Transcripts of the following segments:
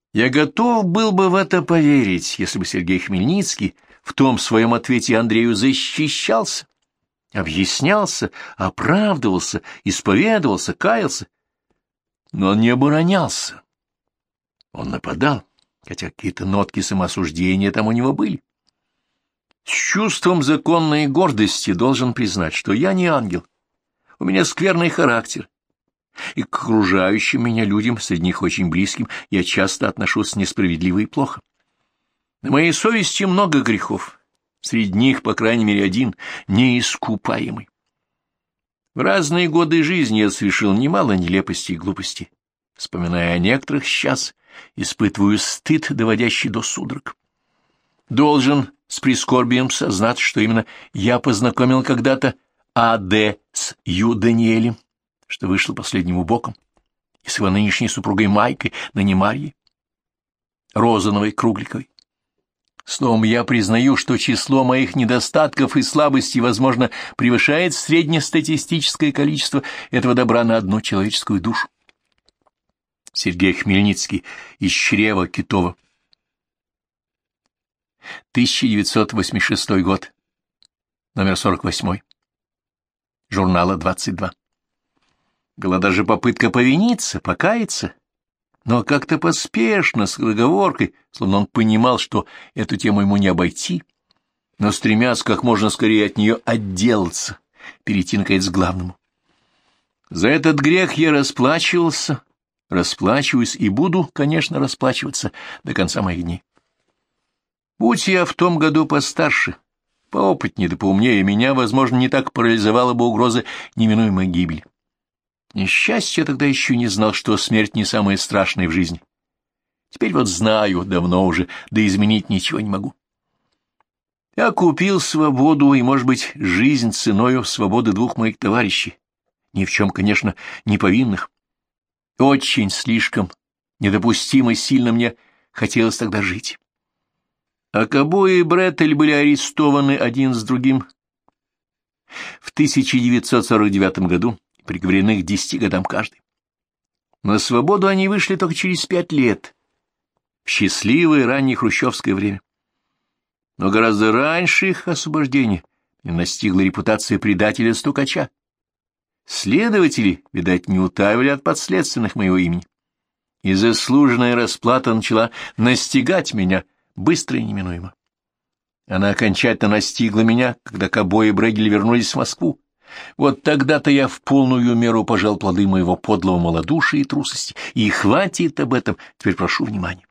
Я готов был бы в это поверить, если бы Сергей Хмельницкий в том своем ответе Андрею защищался, объяснялся, оправдывался, исповедовался, каялся. Но он не оборонялся. Он нападал, хотя какие-то нотки самоосуждения там у него были. С чувством законной гордости должен признать, что я не ангел, у меня скверный характер, и к окружающим меня людям, среди них очень близким, я часто отношусь несправедливо и плохо. На моей совести много грехов, среди них, по крайней мере, один неискупаемый. В разные годы жизни я совершил немало нелепостей и глупостей. Вспоминая о некоторых сейчас, испытываю стыд, доводящий до судорог. Должен с прискорбием сознаться, что именно я познакомил когда-то А.Д. с Ю. Даниэлем, что вышло последним убоком, и с его нынешней супругой Майкой, ныне Марьей, Розановой, Кругликовой. Словом, я признаю, что число моих недостатков и слабостей, возможно, превышает среднестатистическое количество этого добра на одну человеческую душу. Сергей Хмельницкий из чрева Китова. 1986 год. Номер 48. Журнала 22. Была даже попытка повиниться, покаяться, но как-то поспешно, с договоркой, словно он понимал, что эту тему ему не обойти, но стремясь как можно скорее от нее отделаться, перейти, наконец, к главному. За этот грех я расплачивался, расплачиваюсь и буду, конечно, расплачиваться до конца моих дней. Будь я в том году постарше, поопытнее да поумнее, меня, возможно, не так парализовала бы угроза неминуемой гибели. Несчастье, я тогда еще не знал, что смерть не самая страшная в жизни. Теперь вот знаю, давно уже, да изменить ничего не могу. Я купил свободу и, может быть, жизнь ценою свободы двух моих товарищей, ни в чем, конечно, не повинных. Очень слишком недопустимо сильно мне хотелось тогда жить. А Кабо и Бреттель были арестованы один с другим в 1949 году, приговорены к 10 годам каждый. На свободу они вышли только через 5 лет, в счастливое раннее хрущевское время. Но гораздо раньше их освобождения настигла репутация предателя-стукача. Следователи, видать, не утаивали от подследственных моего имени, и заслуженная расплата начала настигать меня быстро и неминуемо. Она окончательно настигла меня, когда Кабо и Брегель вернулись в Москву. Вот тогда-то я в полную меру пожал плоды моего подлого малодушия и трусости. И хватит об этом, теперь прошу внимания.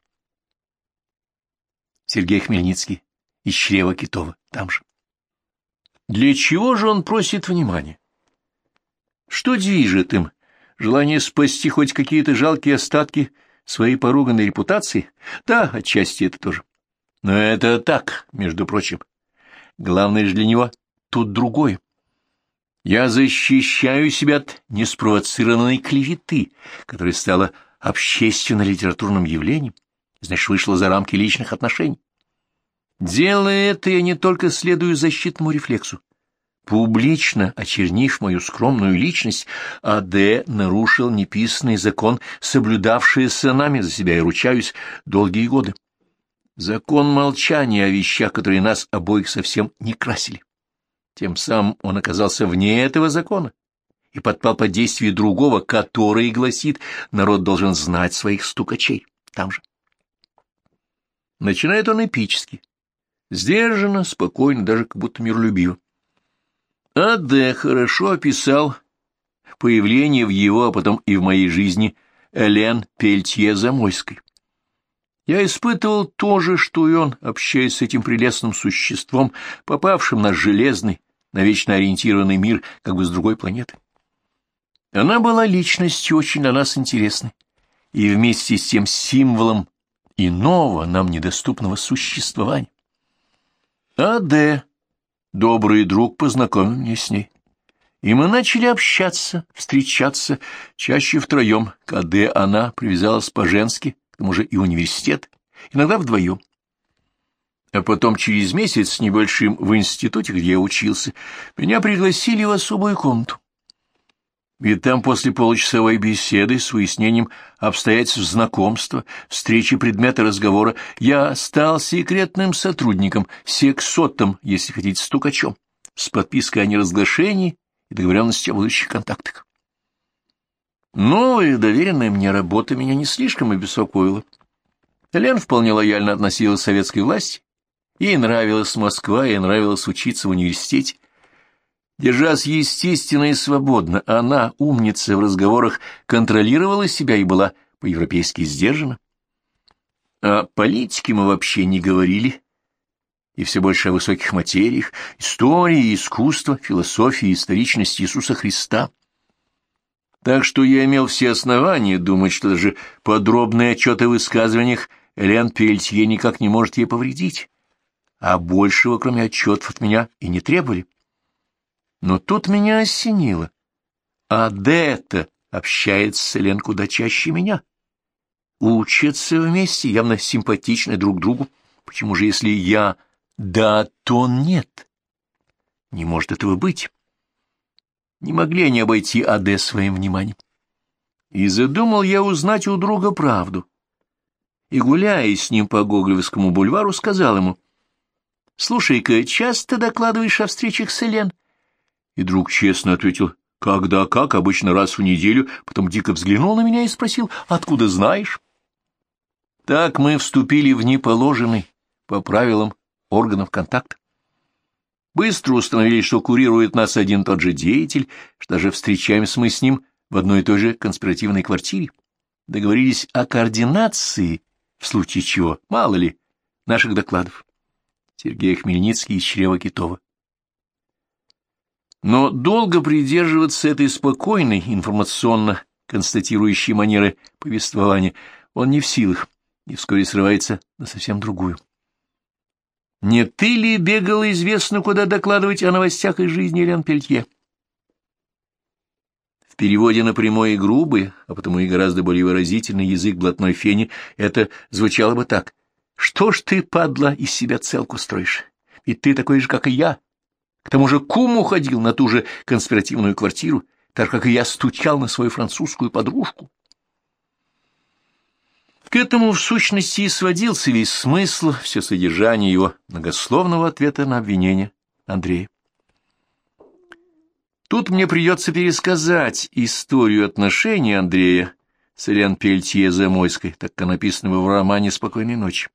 Сергей Хмельницкий из чрева Китова, там же. Для чего же он просит внимания? Что движет им? Желание спасти хоть какие-то жалкие остатки своей поруганной репутации? Да, отчасти это тоже. Но это так, между прочим. Главное же для него тут другое. Я защищаю себя от неспровоцированной клеветы, которая стала общественно-литературным явлением, значит, вышла за рамки личных отношений. Делая это, я не только следую защитному рефлексу. Публично очернив мою скромную личность, А.Д. нарушил неписанный закон, соблюдавшийся нами, за себя я ручаюсь, долгие годы. Закон молчания о вещах, которые нас обоих совсем не красили. Тем самым он оказался вне этого закона и подпал под действие другого, который гласит, народ должен знать своих стукачей. Там же. Начинает он эпически, сдержанно, спокойно, даже как будто миролюбиво. А.Д. хорошо описал появление в его, а потом и в моей жизни Элен Пельтье-Замойской. Я испытывал то же, что и он, общаясь с этим прелестным существом, попавшим на железный, навечно ориентированный мир, как бы с другой планеты. Она была личностью очень для нас интересной, и вместе с тем символом иного, нам недоступного существования. А.Д., добрый друг, познакомил меня с ней, и мы начали общаться, встречаться, чаще втроем. К А.Д. она привязалась по-женски, к тому же и университет, иногда вдвоем. А потом через месяц с небольшим в институте, где я учился, меня пригласили в особую комнату. Ведь там после получасовой беседы с выяснением обстоятельств знакомства, встречи предмета разговора, я стал секретным сотрудником, сексотом, если хотите, стукачом, с подпиской о неразглашении и договоренности о будущих контактах. Новая доверенная мне работа меня не слишком обеспокоила. Элен вполне лояльно относилась к советской власти. Ей нравилась Москва, ей нравилось учиться в университете. Держась естественно и свободно, она, умница в разговорах, контролировала себя и была по-европейски сдержана. О политике мы вообще не говорили, и все больше о высоких материях, истории, искусства, философии, историчности Иисуса Христа. Так что я имел все основания думать, что даже подробные отчеты о высказываниях Элен Пельтье никак не может ей повредить, а большего, кроме отчетов, от меня и не требовали. Но тут меня осенило. Адетта общается с Элен куда чаще меня. Учатся вместе, явно симпатичны друг другу. Почему же, если я да, то он нет? Не может этого быть. Не могли они обойти Аде своим вниманием. И задумал я узнать у друга правду. И, гуляя с ним по Гоголевскому бульвару, сказал ему: «Слушай-ка, часто докладываешь о встречах с Элен?» И друг честно ответил: «Когда как, обычно раз в неделю», потом дико взглянул на меня и спросил: «Откуда знаешь?» Так мы вступили в неположенный, по правилам, органов контакта. Быстро установили, что курирует нас один и тот же деятель, что даже встречаемся мы с ним в одной и той же конспиративной квартире. Договорились о координации, в случае чего, мало ли, наших докладов. Сергей Хмельницкий из чрева Китова. Но долго придерживаться этой спокойной, информационно констатирующей манеры повествования он не в силах, и вскоре срывается на совсем другую. Не ты ли бегала известно куда докладывать о новостях из жизни Элен Пельтье? В переводе на прямой и грубый, а потому и гораздо более выразительный язык блатной фени, это звучало бы так: «Что ж ты, падла, из себя целку строишь? Ведь ты такой же, как и я. К тому же кум уходил на ту же конспиративную квартиру, так как и я стучал на свою французскую подружку». К этому, в сущности, и сводился весь смысл, все содержание его многословного ответа на обвинение Андрея. Тут мне придется пересказать историю отношений Андрея с Элен Пельтье-Замойской, так как написано в романе «Спокойной ночи».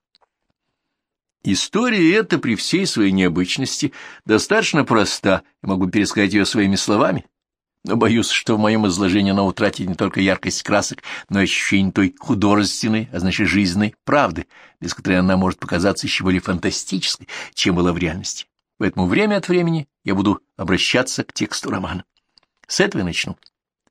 История эта, при всей своей необычности, достаточно проста, я могу пересказать ее своими словами, но боюсь, что в моем изложении она утратит не только яркость красок, но и ощущение той художественной, а значит жизненной правды, без которой она может показаться еще более фантастической, чем была в реальности. Поэтому время от времени я буду обращаться к тексту романа. С этого и начну.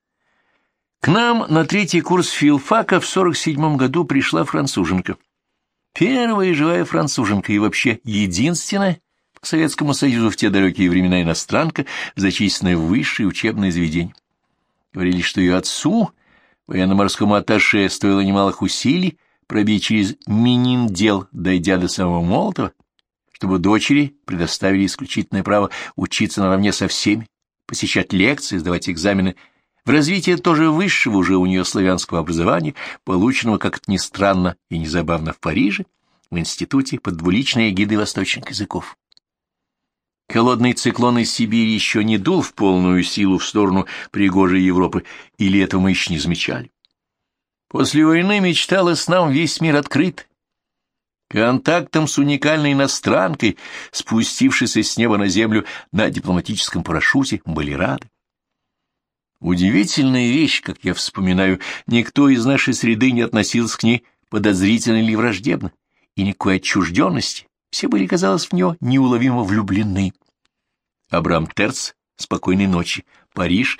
К нам на 3-й курс филфака в 47 году пришла француженка. Первая живая француженка и вообще единственная по Советскому Союзу в те далекие времена иностранка, зачисленная в высшее учебное заведение. Говорили, что ее отцу, военно-морскому атташе, стоило немалых усилий пробить через Мининдел, дойдя до самого Молотова, чтобы дочери предоставили исключительное право учиться наравне со всеми, посещать лекции, сдавать экзамены в развитии тоже высшего уже у нее славянского образования, полученного, как это ни странно и не забавно, в Париже, в институте под двуличной эгидой восточных языков. Холодный циклон из Сибири еще не дул в полную силу в сторону пригожей Европы, или этого мы еще не замечали. После войны мечталось нам весь мир открыт. Контактом с уникальной иностранкой, спустившейся с неба на землю на дипломатическом парашюте, были рады. Удивительная вещь, как я вспоминаю, никто из нашей среды не относился к ней подозрительно или враждебно, и никакой отчужденности. Все были, казалось, в нее неуловимо влюблены. Абрам Терц. «Спокойной ночи». Париж,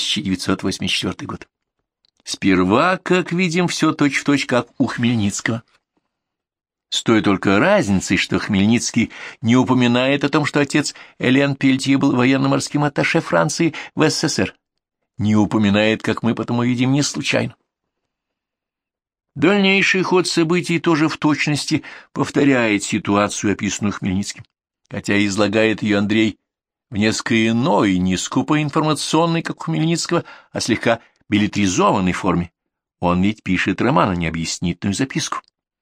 1984 год. Сперва, как видим, все точь-в-точь, как у Хмельницкого. С той только разницей, что Хмельницкий не упоминает о том, что отец Элен Пельтье был военно-морским атташе Франции в СССР. Не упоминает, как мы потом увидим, не случайно. Дальнейший ход событий тоже в точности повторяет ситуацию, описанную Хмельницким, хотя излагает ее Андрей в несколько иной, не скупо информационной, как у Хмельницкого, а слегка беллетризованной форме. Он ведь пишет роман, а не объяснительную записку.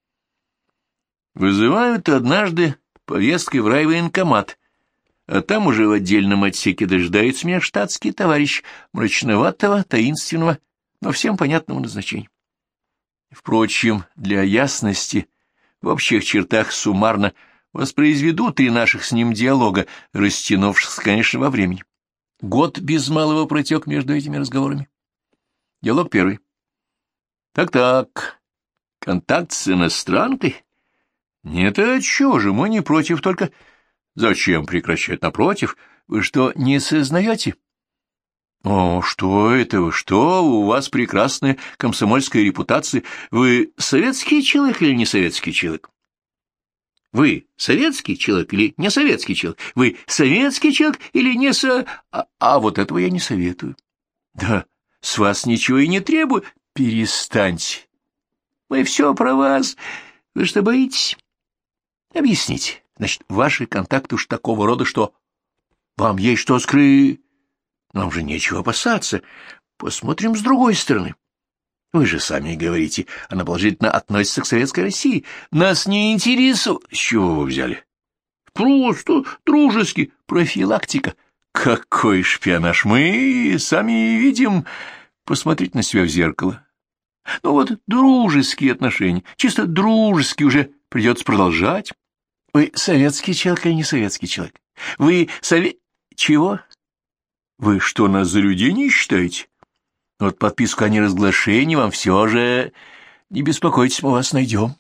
Вызывают однажды повесткой в райвоенкомат, а там уже в отдельном отсеке дожидается меня штатский товарищ мрачноватого, таинственного, но всем понятного назначения. Впрочем, для ясности, в общих чертах суммарно воспроизведу 3 наших с ним диалога, растянувшихся, конечно, во времени. Год без малого протек между этими разговорами. Диалог 1. Так-так, контакт с иностранкой? Нет, а чего же, мы не против, только зачем прекращать? Напротив, вы что, не сознаете? О, что это вы, что у вас прекрасная комсомольская репутация. Вы советский человек или не советский человек? Вы советский человек или не советский человек? Вы советский человек или не А вот этого я не советую. Да, с вас ничего и не требую. Перестаньте. Мы все про вас. Вы что, боитесь? Объясните. Значит, ваши контакты уж такого рода, что вам есть что скрыть. Нам же нечего опасаться. Посмотрим с другой стороны. Вы же сами говорите, она положительно относится к Советской России. Нас не интересует. С чего вы взяли? Просто дружески. Профилактика. Какой шпионаж? Мы сами видим. Посмотрите на себя в зеркало. Ну вот, дружеские отношения. Чисто дружеские уже придется продолжать. Вы советский человек или не советский человек? Вы Чего? Вы что, нас за людей не считаете? Вот подписку о неразглашении вам все же... Не беспокойтесь, мы вас найдем.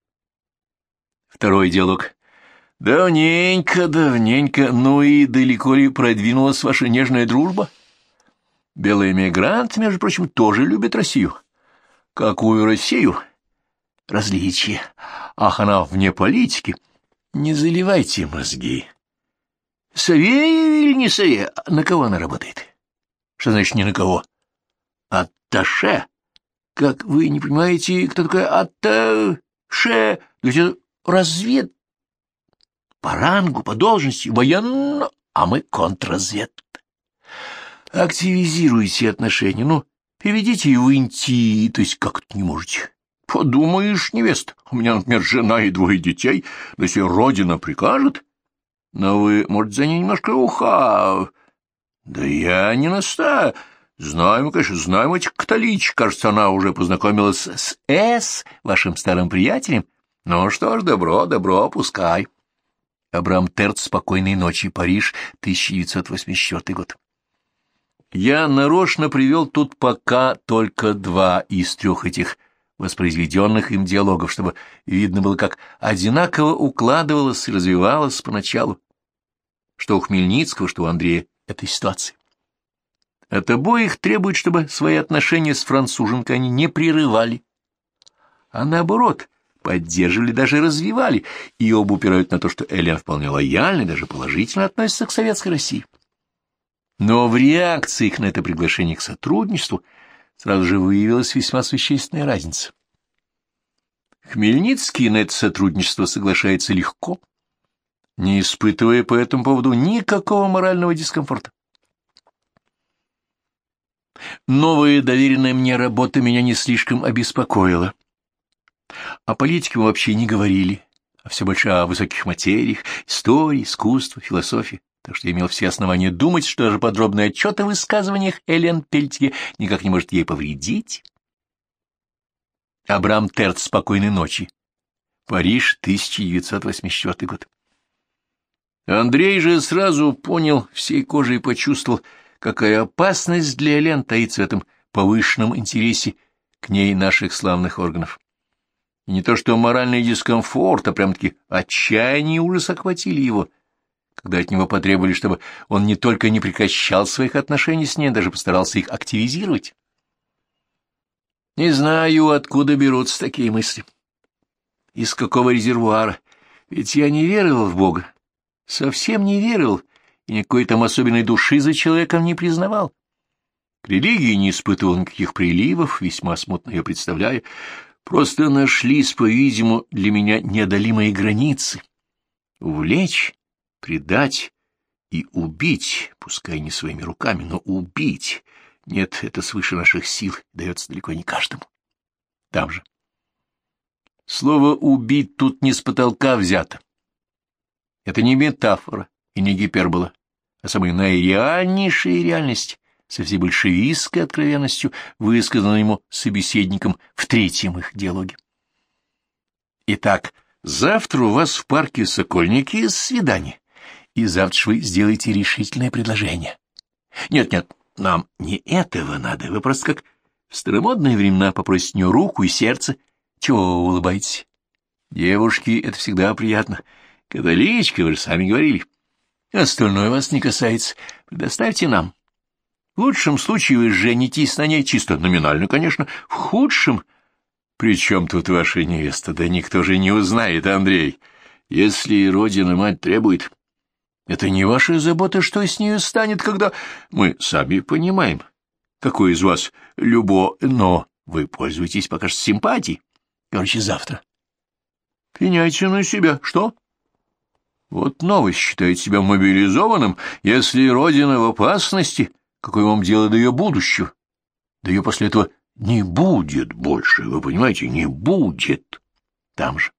2 диалог. Давненько, ну и далеко ли продвинулась ваша нежная дружба? Белый эмигрант, между прочим, тоже любит Россию. Какую Россию? Различия. Ах, она вне политики. Не заливайте мозги. Сове или не сове? На кого она работает? Что значит ни на кого? Атташе? Как вы не понимаете, кто такой атташе? Ведь развед. По рангу, по должности, военно, а мы контрразвед. Активизируйте отношения, ну, переведите и в инти, то есть как-то не можете. Подумаешь, невеста, у меня, например, жена и 2 детей, да если родина прикажет. Но вы, может, за ней немножко уха. Да я не настаю. Знаем, конечно, знаем этих католичек. Кажется, она уже познакомилась с вашим старым приятелем. Ну что ж, добро, пускай. Абрам Терц. «Спокойной ночи. Париж, 1984 год». Я нарочно привел тут пока только 2 из 3 этих воспроизведенных им диалогов, чтобы видно было, как одинаково укладывалось и развивалось поначалу, что у Хмельницкого, что у Андрея этой ситуации. От обоих требует, чтобы свои отношения с француженкой они не прерывали, а наоборот, поддерживали, даже развивали, и оба упирают на то, что Элен вполне лояльно и даже положительно относится к Советской России. Но в реакции их на это приглашение к сотрудничеству сразу же выявилась весьма существенная разница. Хмельницкий на это сотрудничество соглашается легко, не испытывая по этому поводу никакого морального дискомфорта. Новая доверенная мне работа меня не слишком обеспокоила. О политике мы вообще не говорили, а все больше о высоких материях, истории, искусстве, философии. Так что я имел все основания думать, что даже подробный отчет о высказываниях Элен Пельтье никак не может ей повредить. Абрам Терц. «Спокойной ночи. Париж, 1984 год». Андрей же сразу понял, всей кожей почувствовал, какая опасность для Элен таится в этом повышенном интересе к ней наших славных органов. И не то что моральный дискомфорт, а прям-таки отчаяние и ужас охватили его, когда от него потребовали, чтобы он не только не прекращал своих отношений с ней, даже постарался их активизировать. Не знаю, откуда берутся такие мысли. Из какого резервуара? Ведь я не верил в Бога. Совсем не верил, и никакой там особенной души за человеком не признавал. К религии не испытывал никаких приливов, весьма смутно ее представляя. Просто нашлись, по-видимому, для меня неодолимые границы. Увлечь, предать И убить, пускай не своими руками, но убить, нет, это свыше наших сил, дается далеко не каждому. Там же. Слово «убить» тут не с потолка взято. Это не метафора и не гипербола, а самая наиреальнейшая реальность, со всей большевистской откровенностью, высказанной ему собеседником в третьем их диалоге. Итак, завтра у вас в парке Сокольники свидание, и завтра вы сделаете решительное предложение. Нет, нам не этого надо, вы просто как в старомодные времена попросите у нее руку и сердце. Чего вы улыбаетесь? Девушки, это всегда приятно. Католичка, вы же сами говорили. Остальное вас не касается. Предоставьте нам. В лучшем случае вы женитесь на ней, чисто номинально, конечно. В худшем... При чем тут ваша невеста? Да никто же не узнает, Андрей. Если родина-мать требует... Это не ваша забота, что с нею станет, когда... Мы сами понимаем, какой из вас но вы пользуетесь пока что симпатией. Короче, завтра. Пеняйте на себя. Что? Вот новость считает себя мобилизованным, если родина в опасности... Какое вам дело до ее будущего? Да ее после этого не будет больше, вы понимаете, не будет. Там же.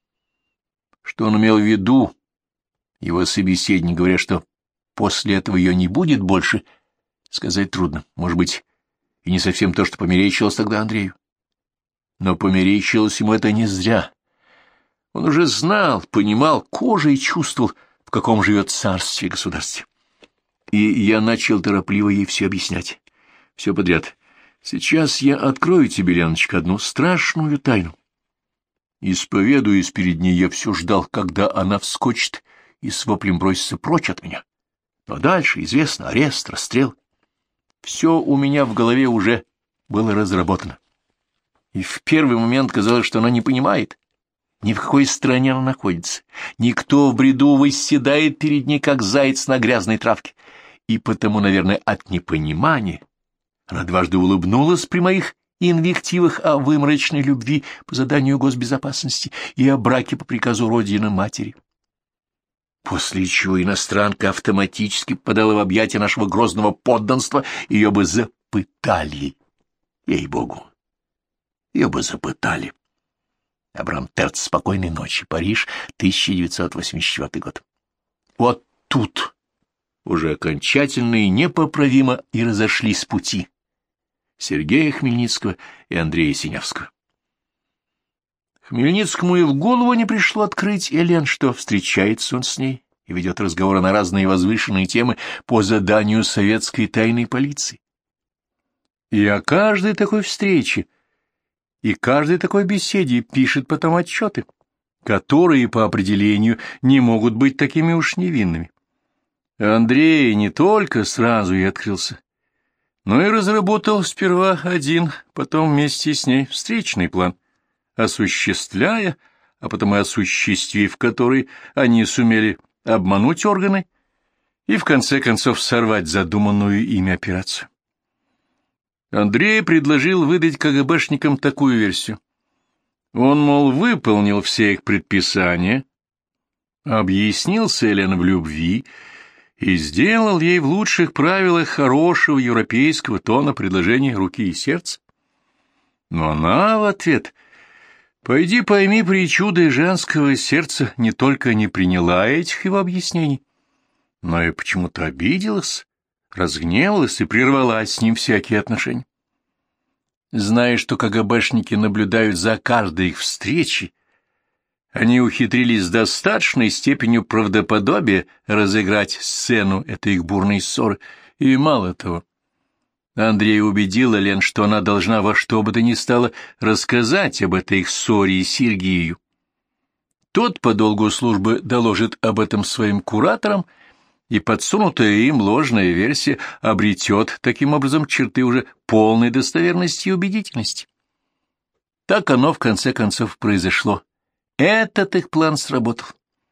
Что он имел в виду, его собеседник, говоря, что после этого ее не будет больше, сказать трудно. Может быть, и не совсем то, что померещилось тогда Андрею. Но померещилось ему это не зря. Он уже знал, понимал, кожей чувствовал, в каком живет царстве и государстве. И я начал торопливо ей все объяснять. Все подряд. Сейчас я открою тебе, Леночка, одну страшную тайну. Исповедуясь перед ней, я все ждал, когда она вскочит и с воплем бросится прочь от меня. Но дальше, известно, арест, расстрел. Все у меня в голове уже было разработано. И в первый момент казалось, что она не понимает, ни в какой стране она находится. Никто в бреду восседает перед ней, как заяц на грязной травке. И потому, наверное, от непонимания она дважды улыбнулась при моих инвективах о выморочной любви по заданию госбезопасности и о браке по приказу родины матери. После чего иностранка автоматически попадала в объятия нашего грозного подданства, ее бы запытали. Ей-богу, ее бы запытали. Абрам Терц, «Спокойной ночи», Париж, 1984 год. Вот тут уже окончательно и непоправимо и разошлись пути Сергея Хмельницкого и Андрея Синявского. Хмельницкому и в голову не пришло открыть Элен, что встречается он с ней и ведет разговоры на разные возвышенные темы по заданию советской тайной полиции. И о каждой такой встрече и каждой такой беседе пишет потом отчеты, которые по определению не могут быть такими уж невинными. Андрей не только сразу и открылся, но и разработал сперва один, потом вместе с ней встречный план, осуществляя, а потом и осуществив который, они сумели обмануть органы и в конце концов сорвать задуманную ими операцию. Андрей предложил выдать КГБшникам такую версию. Он, мол, выполнил все их предписания, объяснился Элен в любви и сделал ей в лучших правилах хорошего европейского тона предложение руки и сердца. Но она в ответ: «Пойди пойми причуды женского сердца», не только не приняла этих его объяснений, но и почему-то обиделась, разгневалась и прервала с ним всякие отношения. Зная, что КГБшники наблюдают за каждой их встречей, они ухитрились с достаточной степенью правдоподобия разыграть сцену этой их бурной ссоры, и мало того, Андрей убедил Элен, что она должна во что бы то ни стало рассказать об этой их ссоре Сергею. Тот по долгу службы доложит об этом своим кураторам, и подсунутая им ложная версия обретет таким образом черты уже полной достоверности и убедительности. Так оно в конце концов произошло. Этот их план сработал.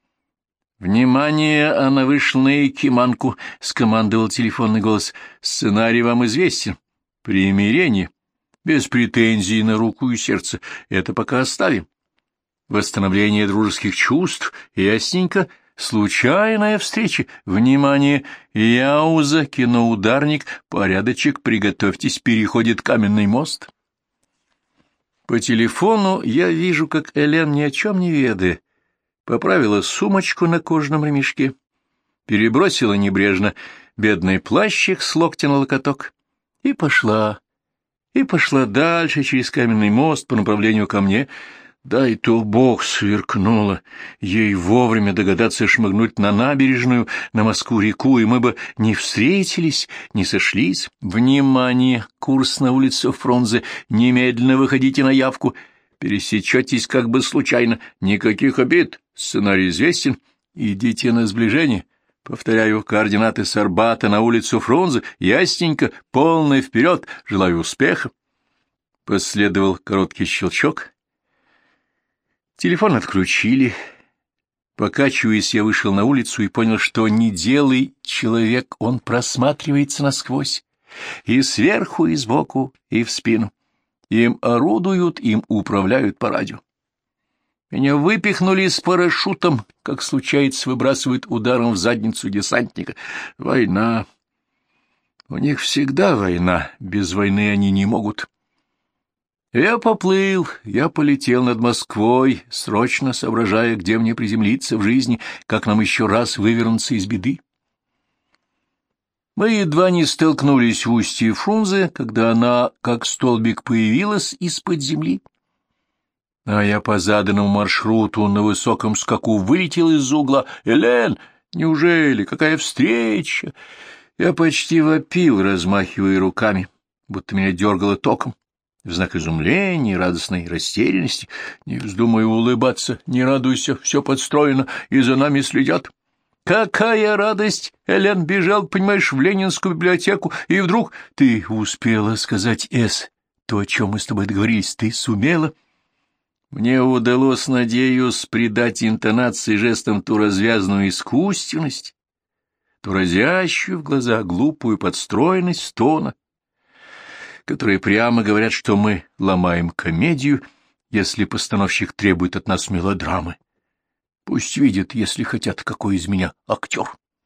«Внимание, она вышла на Якиманку», — скомандовал телефонный голос. «Сценарий вам известен. Примирение, без претензий на руку и сердце. Это пока оставим. Восстановление дружеских чувств, ясненько, случайная встреча. Внимание, Яуза, киноударник, порядочек, приготовьтесь, переходит каменный мост. По телефону я вижу, как Элен, ни о чем не ведая, поправила сумочку на кожаном ремешке, перебросила небрежно бедный плащик с локтя на локоток и пошла дальше через каменный мост по направлению ко мне. Дай то Бог сверкнуло ей вовремя догадаться шмыгнуть на набережную, на Москву-реку, и мы бы не встретились, не сошлись. Внимание! Курс на улицу Фрунзе. Немедленно выходите на явку. Пересечетесь как бы случайно. Никаких обид. Сценарий известен. Идите на сближение. Повторяю, координаты с Арбата на улицу Фрунзе. Ясненько, полный вперед. Желаю успеха. Последовал короткий щелчок. Телефон отключили. Покачиваясь, я вышел на улицу и понял, что не делай человек, он просматривается насквозь. И сверху, и сбоку, и в спину. Им орудуют, им управляют по радио. Меня выпихнули с парашютом, как случается, выбрасывают ударом в задницу десантника. Война. У них всегда война. Без войны они не могут. Я поплыл, я полетел над Москвой, срочно соображая, где мне приземлиться в жизни, как нам еще раз вывернуться из беды. Мы едва не столкнулись в устье Фрунзе, когда она, как столбик, появилась из-под земли. А я по заданному маршруту на высоком скаку вылетел из-за угла. «Элен, неужели? Какая встреча?» Я почти вопил, размахивая руками, будто меня дергало током. В знак изумления, радостной растерянности. Не вздумай улыбаться, не радуйся, все подстроено, и за нами следят. Какая радость! Элен бежал, понимаешь, в Ленинскую библиотеку, и вдруг ты успела сказать, то, о чем мы с тобой договорились, ты сумела? Мне удалось, надеюсь, придать интонации жестам ту развязную искусственность, ту разящую в глаза глупую подстроенность тона, которые прямо говорят, что мы ломаем комедию, если постановщик требует от нас мелодрамы. Пусть видят, если хотят, какой из меня актер.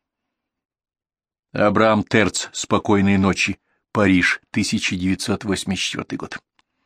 Абрам Терц. «Спокойной ночи. Париж. 1984 год».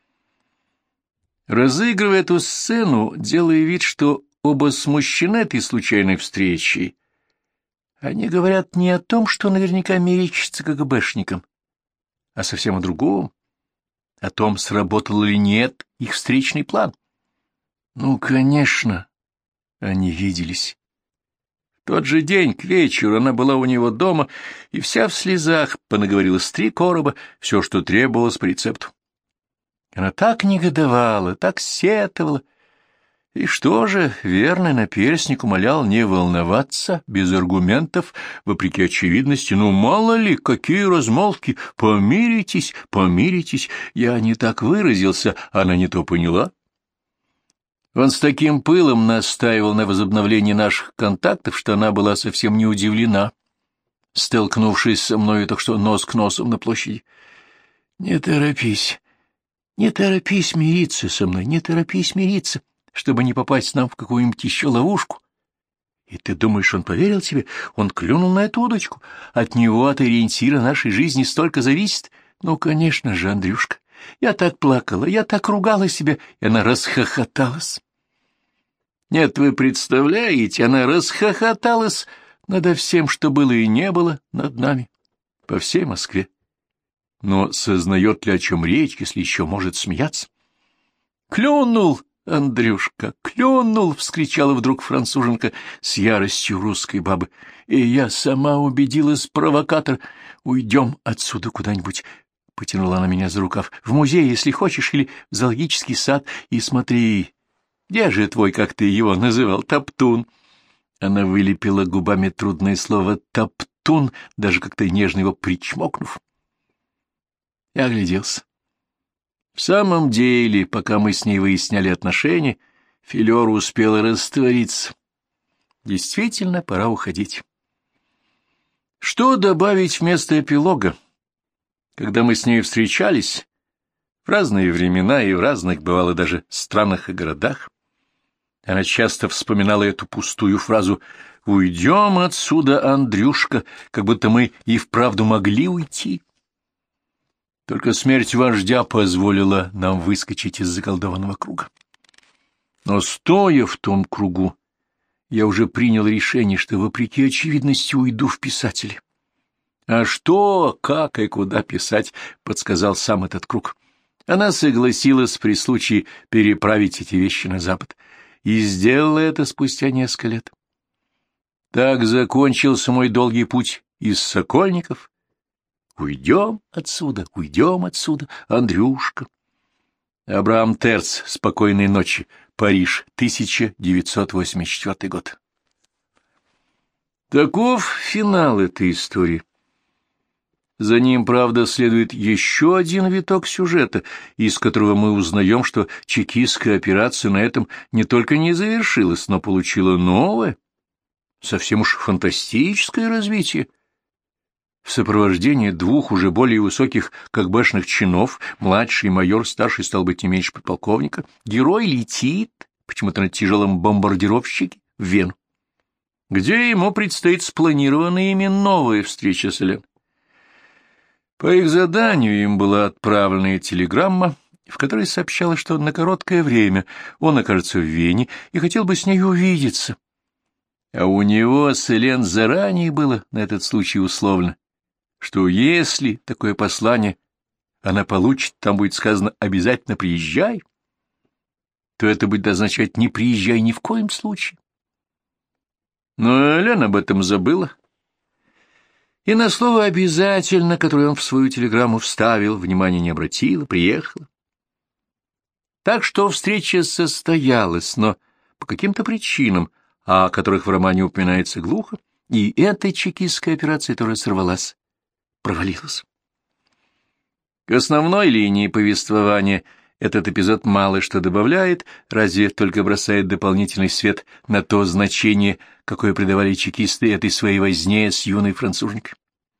Разыгрывая эту сцену, делая вид, что оба смущены этой случайной встречей, они говорят не о том, что наверняка мерещится КГБшникам, а совсем о другом, о том, сработал или нет их встречный план. Ну, конечно, они виделись. В тот же день, к вечеру, она была у него дома, и вся в слезах понаговорила с 3 короба, все, что требовалось по рецепту. Она так негодовала, так сетовала. И что же, верный наперстник умолял не волноваться, без аргументов, вопреки очевидности. Ну, мало ли, какие размолвки, помиритесь, помиритесь. Я не так выразился, она не то поняла. Он с таким пылом настаивал на возобновлении наших контактов, что она была совсем не удивлена, столкнувшись со мною так что нос к носу на площади. Не торопись мириться со мной, не торопись мириться, чтобы не попасть нам в какую-нибудь еще ловушку. И ты думаешь, он поверил тебе? Он клюнул на эту удочку. От него, от ориентира нашей жизни столько зависит. Ну, конечно же, Андрюшка, я так плакала, я так ругала себя, и она расхохоталась. Нет, вы представляете, она расхохоталась надо всем, что было и не было над нами, по всей Москве. Но сознает ли, о чем речь, если еще может смеяться? «Клюнул, Андрюшка, клюнул!» — вскричала вдруг француженка с яростью русской бабы. «И я сама убедилась, провокатор. Уйдем отсюда куда-нибудь». Потянула она меня за рукав. «В музей, если хочешь, или в зоологический сад. И смотри, где же твой, как ты его называл, топтун?» Она вылепила губами трудное слово «топтун», даже как-то нежно его причмокнув. Я огляделся. В самом деле, пока мы с ней выясняли отношения, филер успел раствориться. Действительно, пора уходить. Что добавить вместо эпилога? Когда мы с ней встречались, в разные времена и в разных, бывало, даже странах и городах, Она часто вспоминала эту пустую фразу «Уйдем отсюда, Андрюшка», как будто мы и вправду могли уйти. Только смерть вождя позволила нам выскочить из заколдованного круга. Но, стоя в том кругу, я уже принял решение, что, вопреки очевидности, уйду в писатели. А что, как и куда писать, подсказал сам этот круг. Она согласилась при случае переправить эти вещи на Запад, и сделала это спустя несколько лет. Так закончился мой долгий путь из Сокольников. Уйдем отсюда, Андрюшка. Абрaham Терц. Спокойной ночи. Париж, 1984 год. Таков финал этой истории. За ним, правда, следует еще один виток сюжета, из которого мы узнаем, что чекистская операция на этом не только не завершилась, но получила новое, совсем уж фантастическое развитие. В сопровождении двух уже более высоких КГБшных чинов, младший майор, старший, стал быть, не меньше подполковника, герой летит, почему-то на тяжелом бомбардировщике, в Вену, где ему предстоит спланированная ими новая встреча с Элен. По их заданию им была отправлена телеграмма, в которой сообщалось, что на короткое время он окажется в Вене и хотел бы с ней увидеться. А у него с Элен заранее было на этот случай условно, что если такое послание она получит, там будет сказано «обязательно приезжай», то это будет означать «не приезжай ни в коем случае». Но Элен об этом забыла. И на слово «обязательно», которое он в свою телеграмму вставил, внимания не обратила, приехала. Так что встреча состоялась, но по каким-то причинам, о которых в романе упоминается глухо, и эта чекистская операция тоже сорвалась, провалилась. К основной линии повествования этот эпизод мало что добавляет, разве только бросает дополнительный свет на то значение, какое придавали чекисты этой своей возне с юной француженкой.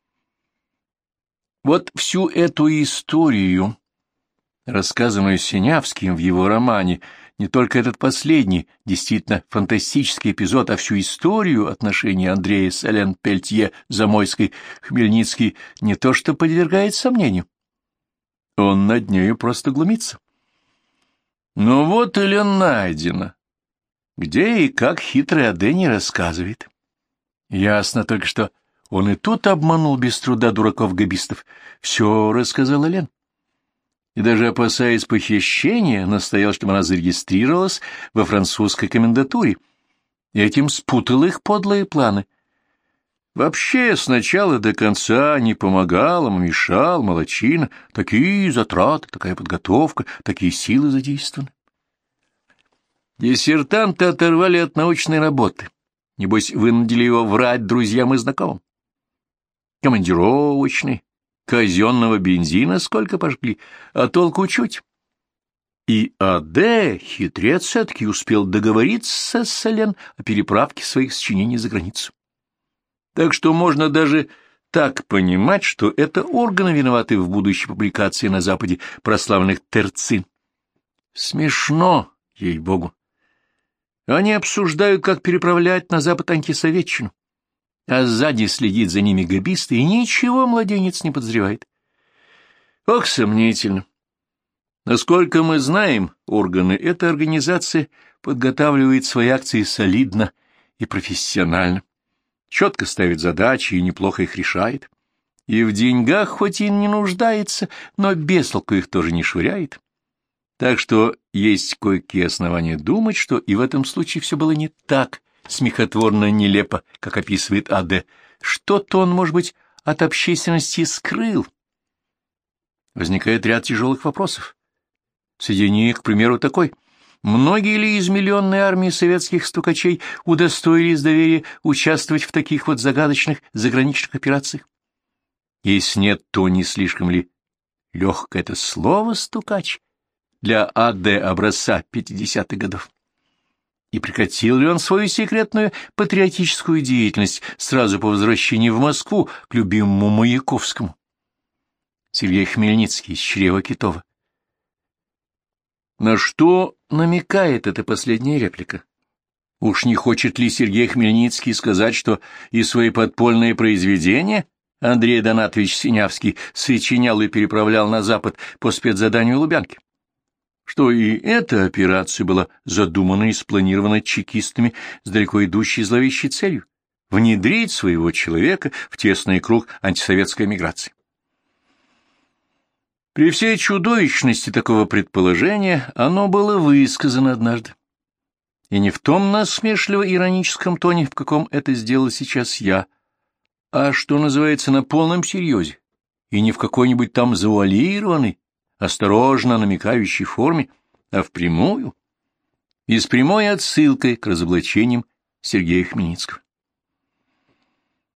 Вот всю эту историю, рассказанную Синявским в его романе, не только этот последний, действительно фантастический эпизод, а всю историю отношений Андрея с Элен Пельтье, Замойской, Хмельницкий не то что подвергает сомнению, он над нею просто глумится. Но вот Элен найдена. Где и как хитрый Аде не рассказывает. Ясно только, что он и тут обманул без труда дураков-габистов. Все рассказал Элен. И даже опасаясь похищения, настоял, чтобы она зарегистрировалась во французской комендатуре. И этим спутал их подлые планы. Вообще, с начала до конца не помогал, а мешал, молодчина. Такие затраты, такая подготовка, такие силы задействованы. Диссертанта оторвали от научной работы. Небось, вынудили его врать друзьям и знакомым. Командировочный, казенного бензина сколько пожгли, а толку чуть. И А.Д., хитрец все-таки, успел договориться с Элен о переправке своих сочинений за границу. Так что можно даже так понимать, что это органы виноваты в будущей публикации на Западе прославленных терцин. Смешно, ей-богу. Они обсуждают, как переправлять на Запад антисоветчину, а сзади следит за ними габисты, и ничего младенец не подозревает. Ох, сомнительно. Насколько мы знаем, органы этой организации подготавливают свои акции солидно и профессионально, четко ставит задачи и неплохо их решает. И в деньгах хоть и не нуждается, но без толку их тоже не швыряет. Так что есть кое-какие основания думать, что и в этом случае все было не так смехотворно нелепо, как описывает А.Д. Что-то он, может быть, от общественности скрыл. Возникает ряд тяжелых вопросов. Среди них, к примеру, такой: многие ли из миллионной армии советских стукачей удостоились доверия участвовать в таких вот загадочных заграничных операциях? Если нет, то не слишком ли легкое это слово «стукач» для А.Д. образца 50-х годов? И прекратил ли он свою секретную патриотическую деятельность сразу по возвращении в Москву к любимому Маяковскому? Сергей Хмельницкий из «Чрева Китова». На что намекает эта последняя реплика? Уж не хочет ли Сергей Хмельницкий сказать, что и свои подпольные произведения Андрей Донатович Синявский сочинял и переправлял на Запад по спецзаданию Лубянки? Что и эта операция была задумана и спланирована чекистами с далеко идущей зловещей целью — внедрить своего человека в тесный круг антисоветской эмиграции. При всей чудовищности такого предположения оно было высказано однажды. И не в том насмешливо-ироническом тоне, в каком это сделал сейчас я, а, что называется, на полном серьезе, и не в какой-нибудь там завуалированной, осторожно намекающей форме, а впрямую, и с прямой отсылкой к разоблачениям Сергея Хмельницкого.